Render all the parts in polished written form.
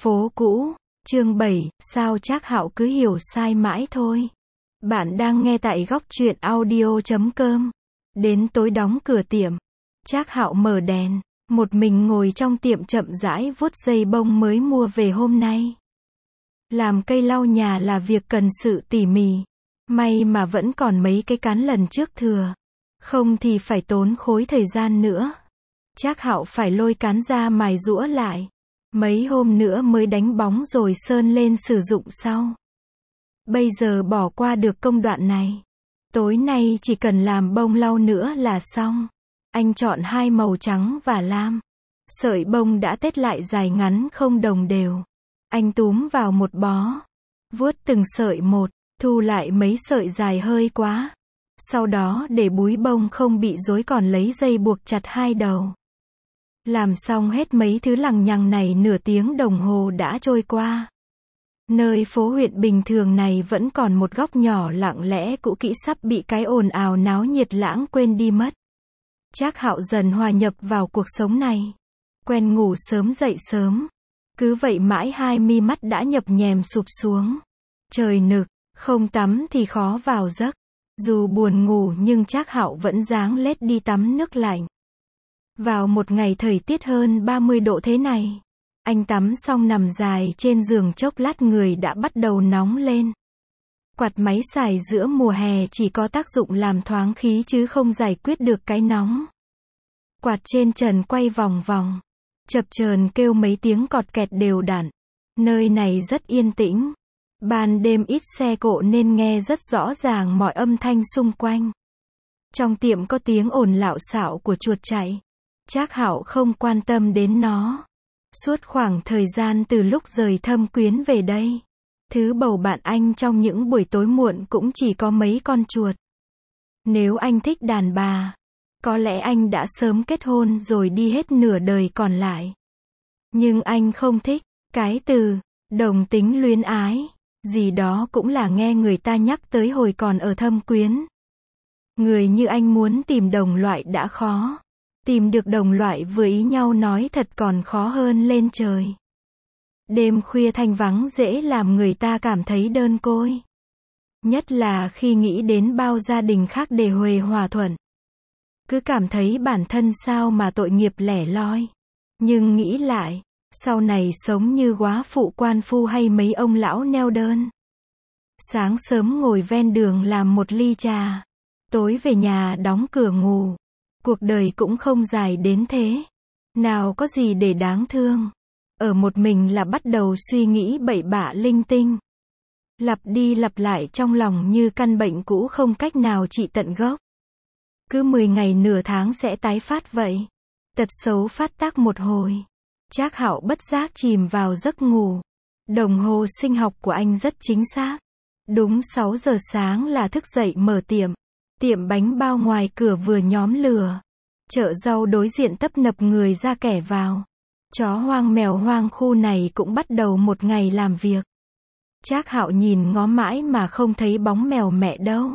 Phố cũ, chương 7, sao Trác Hạo cứ hiểu sai mãi thôi. Bạn đang nghe tại góc truyện audio.com. Đến tối đóng cửa tiệm, Trác Hạo mở đèn, một mình ngồi trong tiệm chậm rãi vuốt dây bông mới mua về hôm nay. Làm cây lau nhà là việc cần sự tỉ mỉ. May mà vẫn còn mấy cái cán lần trước thừa. Không thì phải tốn khối thời gian nữa. Trác Hạo phải lôi cán ra mài giũa lại. Mấy hôm nữa mới đánh bóng rồi sơn lên sử dụng sau. Bây giờ bỏ qua được công đoạn này. Tối nay chỉ cần làm bông lau nữa là xong. Anh chọn hai màu trắng và lam. Sợi bông đã tết lại dài ngắn không đồng đều. Anh túm vào một bó. Vuốt từng sợi một, thu lại mấy sợi dài hơi quá. Sau đó để búi bông không bị rối còn lấy dây buộc chặt hai đầu. Làm xong hết mấy thứ lằng nhằng này nửa tiếng đồng hồ đã trôi qua. Nơi phố huyện bình thường này vẫn còn một góc nhỏ lặng lẽ cũ kỹ sắp bị cái ồn ào náo nhiệt lãng quên đi mất. Trác Hạo dần hòa nhập vào cuộc sống này. Quen ngủ sớm dậy sớm. Cứ vậy mãi hai mi mắt đã nhập nhèm sụp xuống. Trời nực, không tắm thì khó vào giấc. Dù buồn ngủ nhưng Trác Hạo vẫn ráng lết đi tắm nước lạnh. Vào một ngày thời tiết hơn 30 độ thế này, anh tắm xong nằm dài trên giường chốc lát người đã bắt đầu nóng lên. Quạt máy xài giữa mùa hè chỉ có tác dụng làm thoáng khí chứ không giải quyết được cái nóng. Quạt trên trần quay vòng vòng, chập chờn kêu mấy tiếng cọt kẹt đều đặn. Nơi này rất yên tĩnh. Ban đêm ít xe cộ nên nghe rất rõ ràng mọi âm thanh xung quanh. Trong tiệm có tiếng ồn lạo xạo của chuột chạy. Trác Hạo không quan tâm đến nó. Suốt khoảng thời gian từ lúc rời Thâm Quyến về đây, thứ bầu bạn anh trong những buổi tối muộn cũng chỉ có mấy con chuột. Nếu anh thích đàn bà, có lẽ anh đã sớm kết hôn rồi đi hết nửa đời còn lại. Nhưng anh không thích cái từ đồng tính luyến ái, gì đó cũng là nghe người ta nhắc tới hồi còn ở Thâm Quyến. Người như anh muốn tìm đồng loại đã khó. Tìm được đồng loại vừa ý nhau nói thật còn khó hơn lên trời. Đêm khuya thanh vắng dễ làm người ta cảm thấy đơn côi. Nhất là khi nghĩ đến bao gia đình khác để huề hòa thuận. Cứ cảm thấy bản thân sao mà tội nghiệp lẻ loi. Nhưng nghĩ lại, sau này sống như góa phụ quan phu hay mấy ông lão neo đơn. Sáng sớm ngồi ven đường làm một ly trà. Tối về nhà đóng cửa ngủ. Cuộc đời cũng không dài đến thế. Nào có gì để đáng thương. Ở một mình là bắt đầu suy nghĩ bậy bạ linh tinh. Lặp đi lặp lại trong lòng như căn bệnh cũ không cách nào trị tận gốc. Cứ 10 ngày nửa tháng sẽ tái phát vậy. Tật xấu phát tác một hồi. Trác Hạo bất giác chìm vào giấc ngủ. Đồng hồ sinh học của anh rất chính xác. Đúng 6 giờ sáng là thức dậy mở tiệm. Tiệm bánh bao ngoài cửa vừa nhóm lửa. Chợ rau đối diện tấp nập người ra kẻ vào. Chó hoang mèo hoang khu này cũng bắt đầu một ngày làm việc. Trác Hạo nhìn ngó mãi mà không thấy bóng mèo mẹ đâu.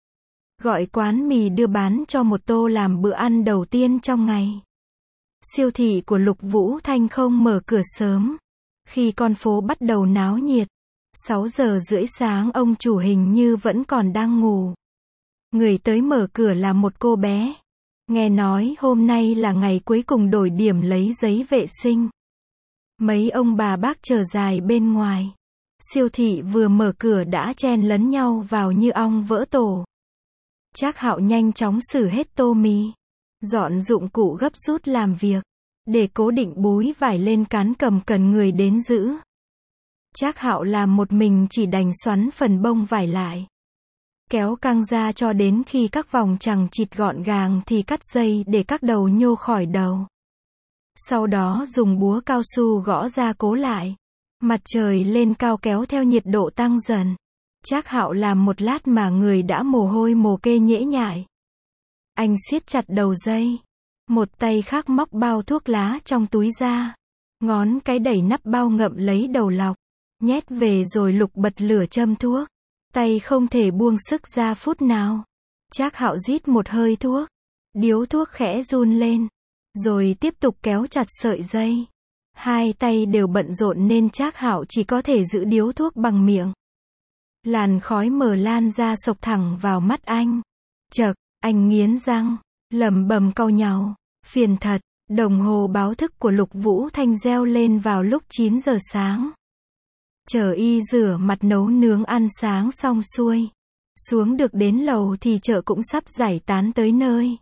Gọi quán mì đưa bán cho một tô làm bữa ăn đầu tiên trong ngày. Siêu thị của Lục Vũ Thanh không mở cửa sớm. Khi con phố bắt đầu náo nhiệt, 6 giờ rưỡi sáng ông chủ hình như vẫn còn đang ngủ. Người tới mở cửa là một cô bé. Nghe nói hôm nay là ngày cuối cùng đổi điểm lấy giấy vệ sinh. Mấy ông bà bác chờ dài bên ngoài. Siêu thị vừa mở cửa đã chen lấn nhau vào như ong vỡ tổ. Trác Hạo nhanh chóng xử hết tô mì. Dọn dụng cụ gấp rút làm việc. Để cố định búi vải lên cán cầm cần người đến giữ. Trác Hạo làm một mình chỉ đành xoắn phần bông vải lại. Kéo căng ra cho đến khi các vòng chằng chịt gọn gàng thì cắt dây để các đầu nhô khỏi đầu. Sau đó dùng búa cao su gõ ra cố lại. Mặt trời lên cao kéo theo nhiệt độ tăng dần. Trác Hạo làm một lát mà người đã mồ hôi mồ kê nhễ nhại. Anh siết chặt đầu dây. Một tay khác móc bao thuốc lá trong túi ra. Ngón cái đẩy nắp bao ngậm lấy đầu lọc. Nhét về rồi lục bật lửa châm thuốc. Tay không thể buông sức ra phút nào. Trác Hạo rít một hơi thuốc. Điếu thuốc khẽ run lên. Rồi tiếp tục kéo chặt sợi dây. Hai tay đều bận rộn nên Trác Hạo chỉ có thể giữ điếu thuốc bằng miệng. Làn khói mờ lan ra xộc thẳng vào mắt anh. Chậc, anh nghiến răng, lẩm bẩm cau nhàu, phiền thật. Đồng hồ báo thức của Lục Vũ Thanh reo lên vào lúc 9 giờ sáng. Chờ y rửa mặt nấu nướng ăn sáng xong xuôi. Xuống được đến lầu thì chợ cũng sắp giải tán tới nơi.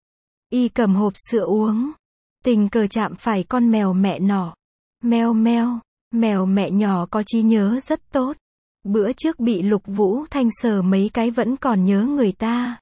Y cầm hộp sữa uống. Tình cờ chạm phải con mèo mẹ nọ. Meo meo, mèo mẹ nhỏ có trí nhớ rất tốt. Bữa trước bị Lục Vũ Thanh sờ mấy cái vẫn còn nhớ người ta.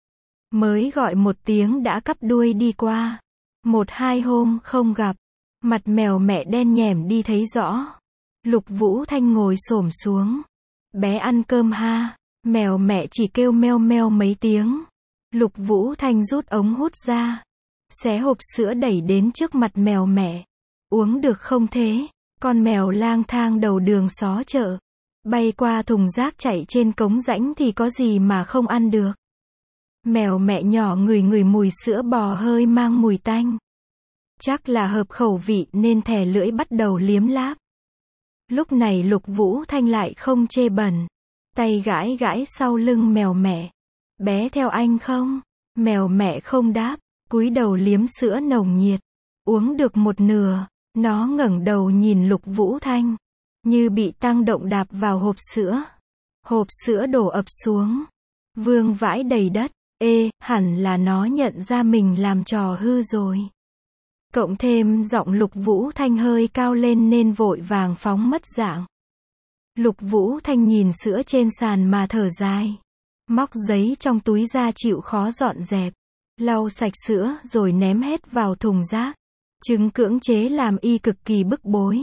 Mới gọi một tiếng đã cắp đuôi đi qua. 1-2 hôm không gặp. Mặt mèo mẹ đen nhẻm đi thấy rõ. Lục Vũ Thanh ngồi xổm xuống. Bé ăn cơm ha. Mèo mẹ chỉ kêu meo meo mấy tiếng. Lục Vũ Thanh rút ống hút ra. Xé hộp sữa đẩy đến trước mặt mèo mẹ. Uống được không thế? Con mèo lang thang đầu đường xó chợ. Bay qua thùng rác chạy trên cống rãnh thì có gì mà không ăn được. Mèo mẹ nhỏ ngửi ngửi mùi sữa bò hơi mang mùi tanh. Chắc là hợp khẩu vị nên thè lưỡi bắt đầu liếm láp. Lúc này Lục Vũ Thanh lại không chê bẩn. Tay gãi gãi sau lưng mèo mẹ. Bé theo anh không? Mèo mẹ không đáp, cúi đầu liếm sữa nồng nhiệt. Uống được một nửa, nó ngẩng đầu nhìn Lục Vũ Thanh. Như bị tăng động đạp vào hộp sữa. Hộp sữa đổ ập xuống. Vương vãi đầy đất. Hẳn là nó nhận ra mình làm trò hư rồi. Cộng thêm giọng Lục Vũ Thanh hơi cao lên nên vội vàng phóng mất dạng. Lục Vũ Thanh nhìn sữa trên sàn mà thở dài. Móc giấy trong túi ra chịu khó dọn dẹp. Lau sạch sữa rồi ném hết vào thùng rác. Chứng cưỡng chế làm y cực kỳ bức bối.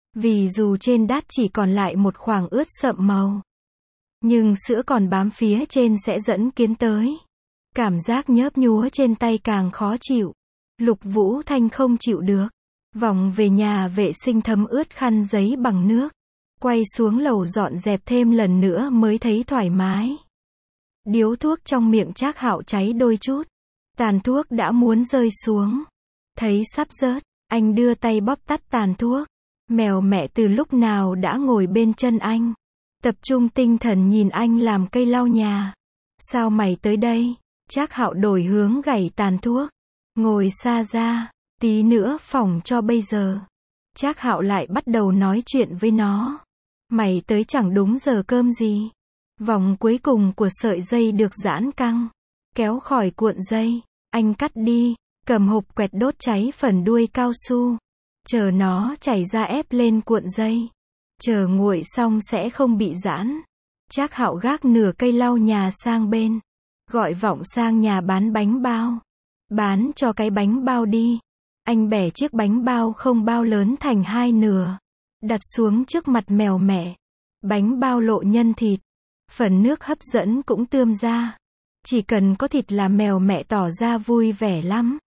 Vì dù trên đát chỉ còn lại một khoảng ướt sậm màu. Nhưng sữa còn bám phía trên sẽ dẫn kiến tới. Cảm giác nhớp nhúa trên tay càng khó chịu. Lục Vũ Thanh không chịu được. Vòng về nhà vệ sinh thấm ướt khăn giấy bằng nước. Quay xuống lầu dọn dẹp thêm lần nữa mới thấy thoải mái. Điếu thuốc trong miệng Trác Hạo cháy đôi chút. Tàn thuốc đã muốn rơi xuống. Thấy sắp rớt, anh đưa tay bóp tắt tàn thuốc. Mèo mẹ từ lúc nào đã ngồi bên chân anh. Tập trung tinh thần nhìn anh làm cây lau nhà. Sao mày tới đây? Trác Hạo đổi hướng gảy tàn thuốc. Ngồi xa ra, tí nữa phỏng cho bây giờ. Trác Hạo lại bắt đầu nói chuyện với nó. Mày tới chẳng đúng giờ cơm gì. Vòng cuối cùng của sợi dây được giãn căng. Kéo khỏi cuộn dây. Anh cắt đi, cầm hộp quẹt đốt cháy phần đuôi cao su. Chờ nó chảy ra ép lên cuộn dây. Chờ nguội xong sẽ không bị giãn. Trác Hạo gác nửa cây lau nhà sang bên. Gọi vọng sang nhà bán bánh bao. Bán cho cái bánh bao đi. Anh bẻ chiếc bánh bao không bao lớn thành hai nửa. Đặt xuống trước mặt mèo mẹ. Bánh bao lộ nhân thịt. Phần nước hấp dẫn cũng tươm ra. Chỉ cần có thịt là mèo mẹ tỏ ra vui vẻ lắm.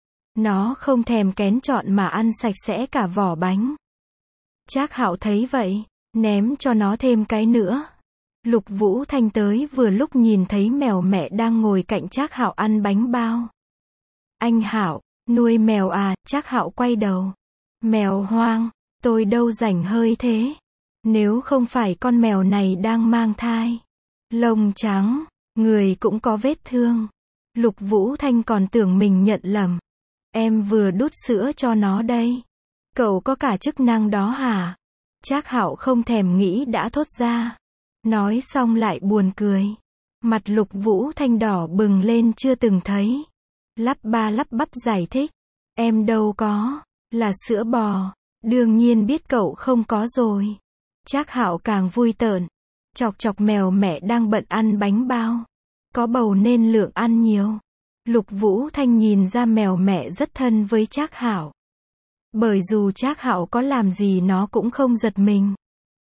Nó không thèm kén chọn mà ăn sạch sẽ cả vỏ bánh. Trác Hạo thấy vậy, ném cho nó thêm cái nữa. Lục Vũ Thanh tới vừa lúc nhìn thấy mèo mẹ đang ngồi cạnh Trác Hạo ăn bánh bao. Anh Hạo, nuôi mèo à? Trác Hạo quay đầu. Mèo hoang, tôi đâu rảnh hơi thế. Nếu không phải con mèo này đang mang thai. Lông trắng, người cũng có vết thương. Lục Vũ Thanh còn tưởng mình nhận lầm. Em vừa đút sữa cho nó đây. Cậu có cả chức năng đó hả? Trác Hạo không thèm nghĩ đã thốt ra. Nói xong lại buồn cười. Mặt Lục Vũ Thanh đỏ bừng lên chưa từng thấy. Lắp ba lắp bắp giải thích. Em đâu có, là sữa bò. Đương nhiên biết cậu không có rồi. Trác Hạo càng vui tợn. Chọc chọc mèo mẹ đang bận ăn bánh bao. Có bầu nên lượng ăn nhiều. Lục Vũ Thanh nhìn ra mèo mẹ rất thân với Trác Hạo. Bởi dù Trác Hạo có làm gì nó cũng không giật mình.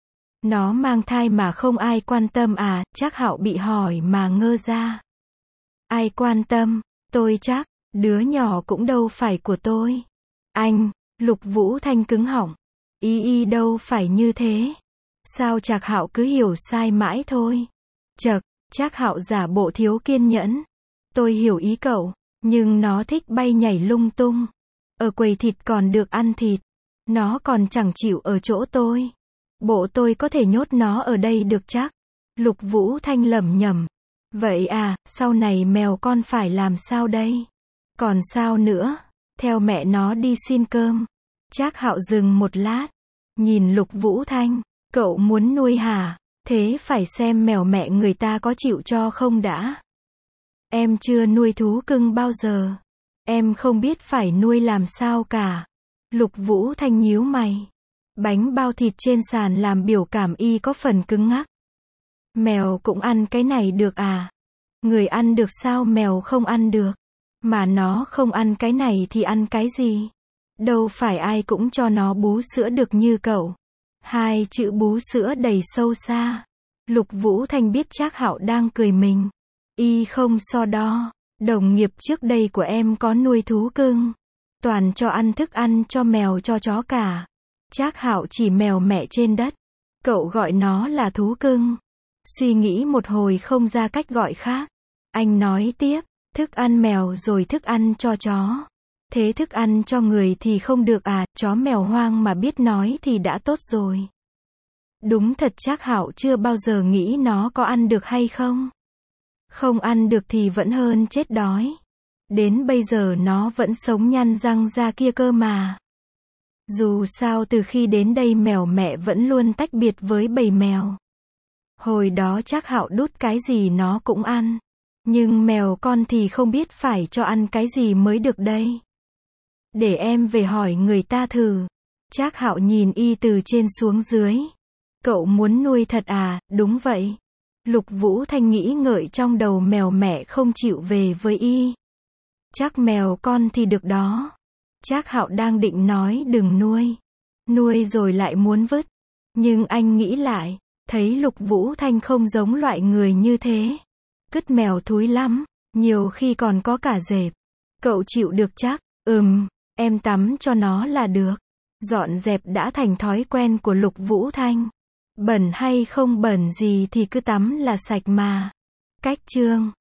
Nó mang thai mà không ai quan tâm à? Trác Hạo bị hỏi mà ngơ ra. Ai quan tâm? Tôi chắc, đứa nhỏ cũng đâu phải của tôi. Anh, Lục Vũ Thanh cứng họng. Ý đâu phải như thế. Sao Trác Hạo cứ hiểu sai mãi thôi. Chậc, Trác Hạo giả bộ thiếu kiên nhẫn. Tôi hiểu ý cậu, nhưng nó thích bay nhảy lung tung. Ở quầy thịt còn được ăn thịt. Nó còn chẳng chịu ở chỗ tôi. Bộ tôi có thể nhốt nó ở đây được chắc. Lục Vũ Thanh lẩm nhẩm. Vậy à, sau này mèo con phải làm sao đây? Còn sao nữa? Theo mẹ nó đi xin cơm. Trác Hạo dừng một lát. Nhìn Lục Vũ Thanh. Cậu muốn nuôi hả? Thế phải xem mèo mẹ người ta có chịu cho không đã. Em chưa nuôi thú cưng bao giờ. Em không biết phải nuôi làm sao cả. Lục Vũ Thanh nhíu mày. Bánh bao thịt trên sàn làm biểu cảm y có phần cứng ngắc. Mèo cũng ăn cái này được à? Người ăn được sao mèo không ăn được? Mà nó không ăn cái này thì ăn cái gì? Đâu phải ai cũng cho nó bú sữa được như cậu. Hai chữ bú sữa đầy sâu xa. Lục Vũ Thanh biết Trác Hạo đang cười mình. Y không so đo. Đồng nghiệp trước đây của em có nuôi thú cưng. Toàn cho ăn thức ăn cho mèo cho chó cả. Trác Hạo chỉ mèo mẹ trên đất. Cậu gọi nó là thú cưng. Suy nghĩ một hồi không ra cách gọi khác. Anh nói tiếp, thức ăn mèo rồi thức ăn cho chó. Thế thức ăn cho người thì không được à, chó mèo hoang mà biết nói thì đã tốt rồi. Đúng thật Trác Hạo chưa bao giờ nghĩ nó có ăn được hay không. Không ăn được thì vẫn hơn chết đói. Đến bây giờ nó vẫn sống nhăn răng ra kia cơ mà. Dù sao từ khi đến đây mèo mẹ vẫn luôn tách biệt với bầy mèo. Hồi đó Trác Hạo đút cái gì nó cũng ăn. Nhưng mèo con thì không biết phải cho ăn cái gì mới được đây. Để em về hỏi người ta thử. Trác Hạo nhìn y từ trên xuống dưới. Cậu muốn nuôi thật à? Đúng vậy. Lục Vũ Thanh nghĩ ngợi trong đầu mèo mẹ không chịu về với y. Chắc mèo con thì được đó. Trác Hạo đang định nói đừng nuôi. Nuôi rồi lại muốn vứt. Nhưng anh nghĩ lại, thấy Lục Vũ Thanh không giống loại người như thế. Cứt mèo thúi lắm, nhiều khi còn có cả dẹp. Cậu chịu được chắc? Em tắm cho nó là được. Dọn dẹp đã thành thói quen của Lục Vũ Thanh. Bẩn hay không bẩn gì thì cứ tắm là sạch mà. Cách chương